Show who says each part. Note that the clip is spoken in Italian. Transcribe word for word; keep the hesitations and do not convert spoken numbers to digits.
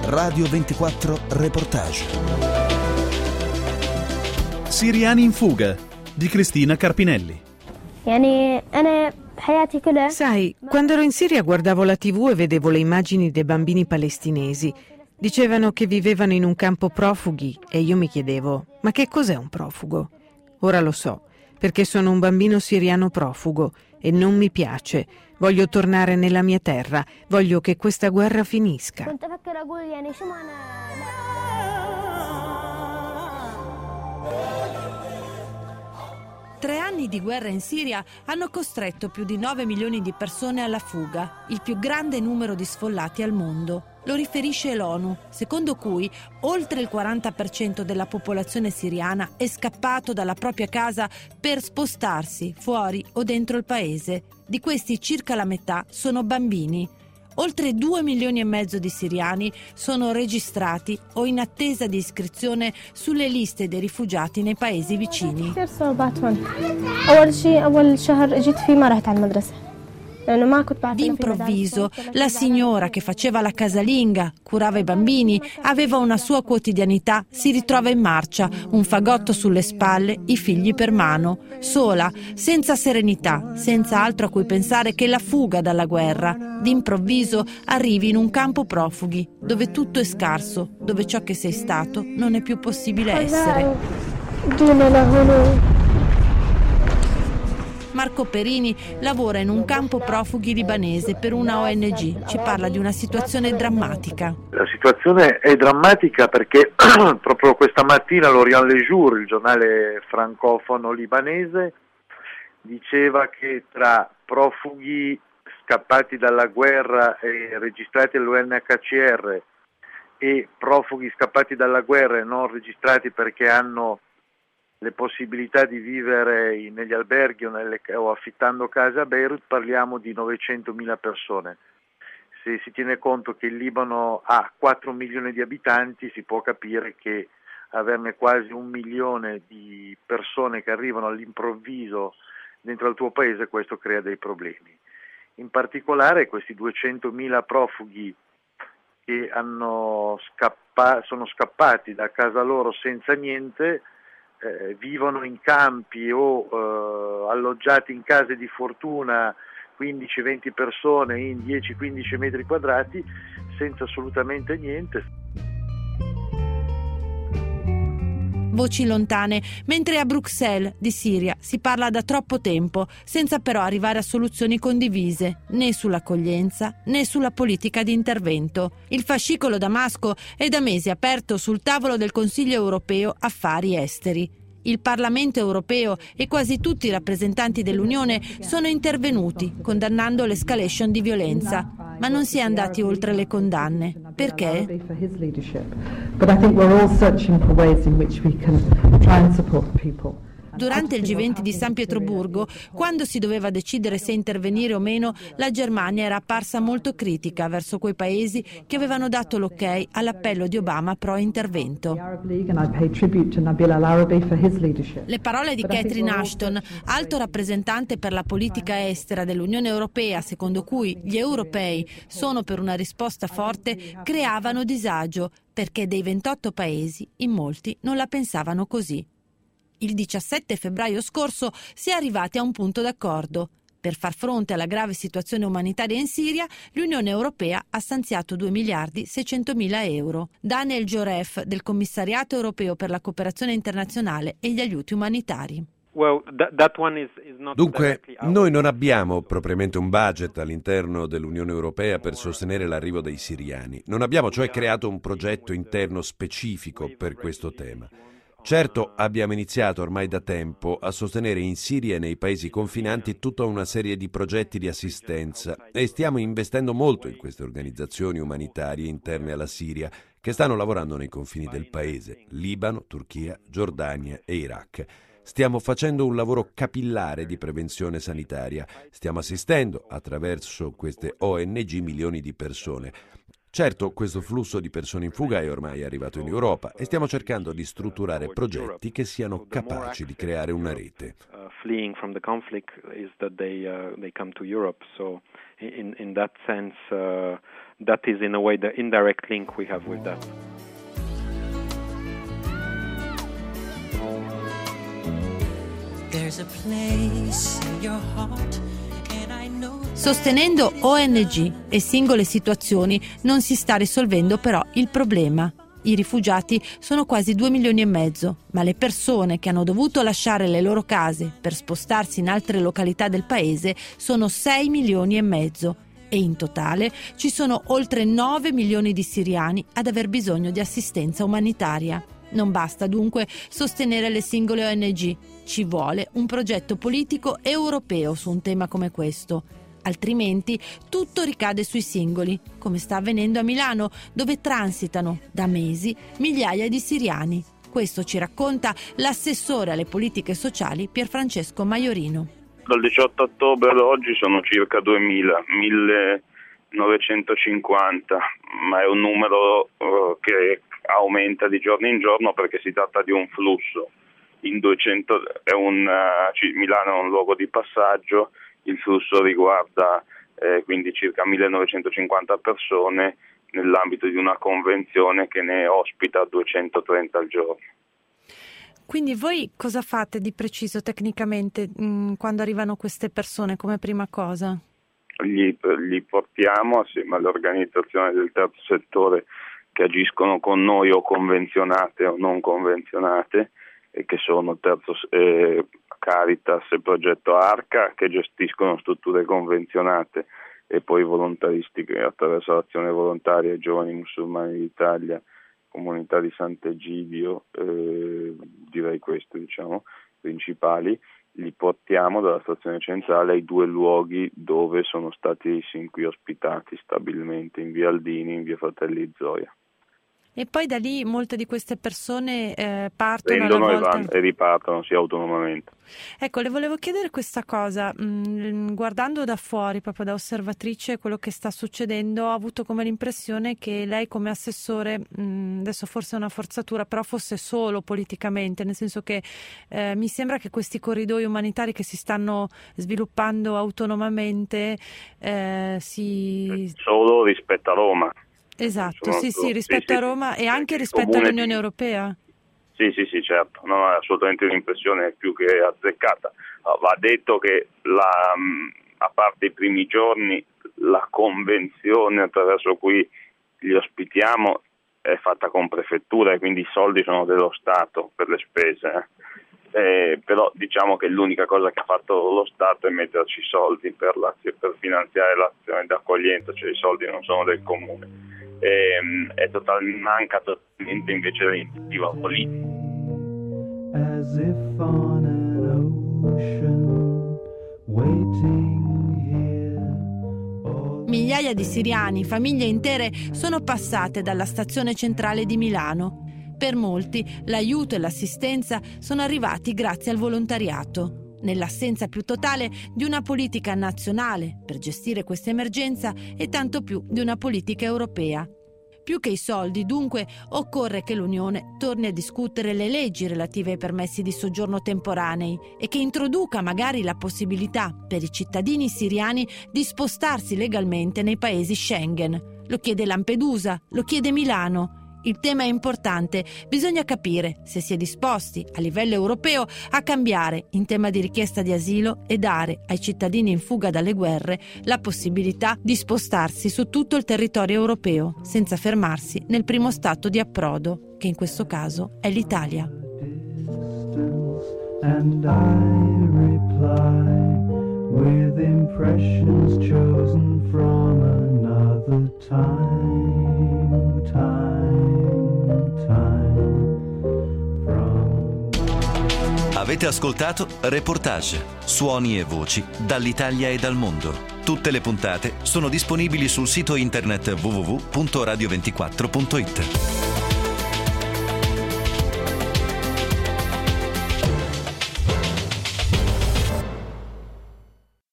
Speaker 1: Radio ventiquattro Reportage.
Speaker 2: Siriani in fuga di Cristina Carpinelli.
Speaker 3: Sai, quando ero in Siria guardavo la tivù e vedevo le immagini dei bambini palestinesi. Dicevano che vivevano in un campo profughi e io mi chiedevo, ma che cos'è un profugo? Ora lo so, perché sono un bambino siriano profugo e non mi piace. Voglio tornare nella mia terra, voglio che questa guerra finisca.
Speaker 4: Tre anni di guerra in Siria hanno costretto più di nove milioni di persone alla fuga, il più grande numero di sfollati al mondo. Lo riferisce l'ONU, secondo cui oltre il quaranta per cento della popolazione siriana è scappato dalla propria casa per spostarsi fuori o dentro il paese. Di questi circa la metà sono bambini. Oltre due milioni e mezzo di siriani sono registrati o in attesa di iscrizione sulle liste dei rifugiati nei paesi vicini. D'improvviso, la signora che faceva la casalinga, curava i bambini, aveva una sua quotidianità, si ritrova in marcia, un fagotto sulle spalle, i figli per mano, sola, senza serenità, senza altro a cui pensare che la fuga dalla guerra. D'improvviso arrivi in un campo profughi, dove tutto è scarso, dove ciò che sei stato non è più possibile essere. Marco Perini lavora in un campo profughi libanese per una O N G. Ci parla di una situazione drammatica.
Speaker 5: La situazione è drammatica perché proprio questa mattina l'Orient Le Jour, il giornale francofono libanese, diceva che tra profughi scappati dalla guerra e registrati all'U N H C R e profughi scappati dalla guerra e non registrati perché hanno le possibilità di vivere negli alberghi o, nelle, o affittando case a Beirut, parliamo di novecentomila persone. Se si tiene conto che il Libano ha quattro milioni di abitanti, si può capire che averne quasi un milione di persone che arrivano all'improvviso dentro al tuo paese, questo crea dei problemi. In particolare questi duecentomila profughi che hanno scappa- sono scappati da casa loro senza niente, Eh, vivono in campi o eh, alloggiati in case di fortuna, quindici venti persone in dieci quindici metri quadrati, senza assolutamente niente.
Speaker 4: Voci lontane, mentre a Bruxelles di Siria si parla da troppo tempo, senza però arrivare a soluzioni condivise, né sull'accoglienza né sulla politica di intervento. Il fascicolo Damasco è da mesi aperto sul tavolo del Consiglio europeo Affari Esteri. Il Parlamento europeo e quasi tutti i rappresentanti dell'Unione sono intervenuti, condannando l'escalation di violenza, ma non si è andati oltre le condanne. Perché? Durante il G venti di San Pietroburgo, quando si doveva decidere se intervenire o meno, la Germania era apparsa molto critica verso quei paesi che avevano dato l'ok all'appello di Obama pro intervento. Le parole di Catherine Ashton, alto rappresentante per la politica estera dell'Unione Europea, secondo cui gli europei sono per una risposta forte, creavano disagio, perché dei ventotto paesi in molti non la pensavano così. Il diciassette febbraio scorso si è arrivati a un punto d'accordo. Per far fronte alla grave situazione umanitaria in Siria, l'Unione Europea ha stanziato due miliardi seicentomila euro. Daniel Joref, del Commissariato Europeo per la Cooperazione Internazionale e gli Aiuti Umanitari.
Speaker 6: Dunque, noi non abbiamo propriamente un budget all'interno dell'Unione Europea per sostenere l'arrivo dei siriani. Non abbiamo cioè creato un progetto interno specifico per questo tema. Certo, abbiamo iniziato ormai da tempo a sostenere in Siria e nei paesi confinanti tutta una serie di progetti di assistenza e stiamo investendo molto in queste organizzazioni umanitarie interne alla Siria che stanno lavorando nei confini del paese, Libano, Turchia, Giordania e Iraq. Stiamo facendo un lavoro capillare di prevenzione sanitaria, stiamo assistendo attraverso queste O N G milioni di persone. Certo, questo flusso di persone in fuga è ormai arrivato in Europa e stiamo cercando di strutturare progetti che siano capaci di creare una rete.
Speaker 7: Fleeing from the conflict is that they uh, they come to Europe. So in in that sense, uh, that is in a way the indirect link we have with that.
Speaker 4: There's a place in your heart. Sostenendo O N G e singole situazioni non si sta risolvendo però il problema. I rifugiati sono quasi due milioni e mezzo, ma le persone che hanno dovuto lasciare le loro case per spostarsi in altre località del paese sono sei milioni e mezzo e in totale ci sono oltre nove milioni di siriani ad aver bisogno di assistenza umanitaria. Non basta dunque sostenere le singole O N G, ci vuole un progetto politico europeo su un tema come questo. Altrimenti tutto ricade sui singoli, come sta avvenendo a Milano, dove transitano da mesi migliaia di siriani. Questo ci racconta l'assessore alle politiche sociali Pierfrancesco Maiorino.
Speaker 8: Dal diciotto ottobre ad oggi sono circa duemila, millenovecentocinquanta, ma è un numero uh, che aumenta di giorno in giorno perché si tratta di un flusso. In duecento è un, uh, Milano è un luogo di passaggio. Il flusso riguarda eh, quindi circa millenovecentocinquanta persone nell'ambito di una convenzione che ne ospita duecentotrenta al giorno.
Speaker 3: Quindi voi cosa fate di preciso tecnicamente mh, quando arrivano queste persone come prima cosa?
Speaker 8: Li, li portiamo assieme alle organizzazioni del terzo settore che agiscono con noi o convenzionate o non convenzionate e che sono terzo eh, Caritas e Progetto Arca, che gestiscono strutture convenzionate, e poi volontaristi che attraverso l'azione volontaria Giovani Musulmani d'Italia, Comunità di Sant'Egidio, eh, direi questi diciamo principali. Li portiamo dalla stazione centrale ai due luoghi dove sono stati sin qui ospitati stabilmente, in via Aldini e in via Fratelli Zoia.
Speaker 3: E poi da lì molte di queste persone eh, partono
Speaker 8: Prendono
Speaker 3: alla volta...
Speaker 8: e, vanno, e ripartono sì, autonomamente.
Speaker 3: Ecco, le volevo chiedere questa cosa, mm, guardando da fuori, proprio da osservatrice, quello che sta succedendo, ho avuto come l'impressione che lei come assessore, mm, adesso forse è una forzatura, però fosse solo politicamente, nel senso che eh, mi sembra che questi corridoi umanitari che si stanno sviluppando autonomamente eh, si...
Speaker 8: Solo rispetto a Roma.
Speaker 3: Esatto,
Speaker 8: Sono
Speaker 3: sì,
Speaker 8: solo,
Speaker 3: sì, rispetto
Speaker 8: sì,
Speaker 3: a Roma sì, e anche rispetto
Speaker 8: all'Unione
Speaker 3: all'Unione Europea.
Speaker 8: Sì, sì, sì, certo, no, assolutamente l'impressione è più che azzeccata. Va detto che la, a parte i primi giorni la convenzione attraverso cui li ospitiamo è fatta con prefettura e quindi i soldi sono dello Stato per le spese, eh. Eh, però diciamo che l'unica cosa che ha fatto lo Stato è metterci soldi per, la, per finanziare l'azione di accoglienza, cioè i soldi non sono del comune. Eh, è total, manca totalmente invece l'iniziativa politica.
Speaker 9: As if on an ocean, waiting here.
Speaker 4: Migliaia di siriani, famiglie intere, sono passate dalla stazione centrale di Milano. Per molti l'aiuto e l'assistenza sono arrivati grazie al volontariato, nell'assenza più totale di una politica nazionale per gestire questa emergenza e tanto più di una politica europea. Più che i soldi, dunque, occorre che l'Unione torni a discutere le leggi relative ai permessi di soggiorno temporanei e che introduca magari la possibilità per i cittadini siriani di spostarsi legalmente nei paesi Schengen. Lo chiede Lampedusa, lo chiede Milano. Il tema è importante, bisogna capire se si è disposti a livello europeo a cambiare in tema di richiesta di asilo e dare ai cittadini in fuga dalle guerre la possibilità di spostarsi su tutto il territorio europeo senza fermarsi nel primo stato di approdo, che in questo caso è l'Italia.
Speaker 9: And I reply with impressions chosen from another time, time, time from...
Speaker 1: Avete ascoltato Reportage, suoni e voci dall'Italia e dal mondo. Tutte le puntate sono disponibili sul sito internet w w w punto radio ventiquattro punto it.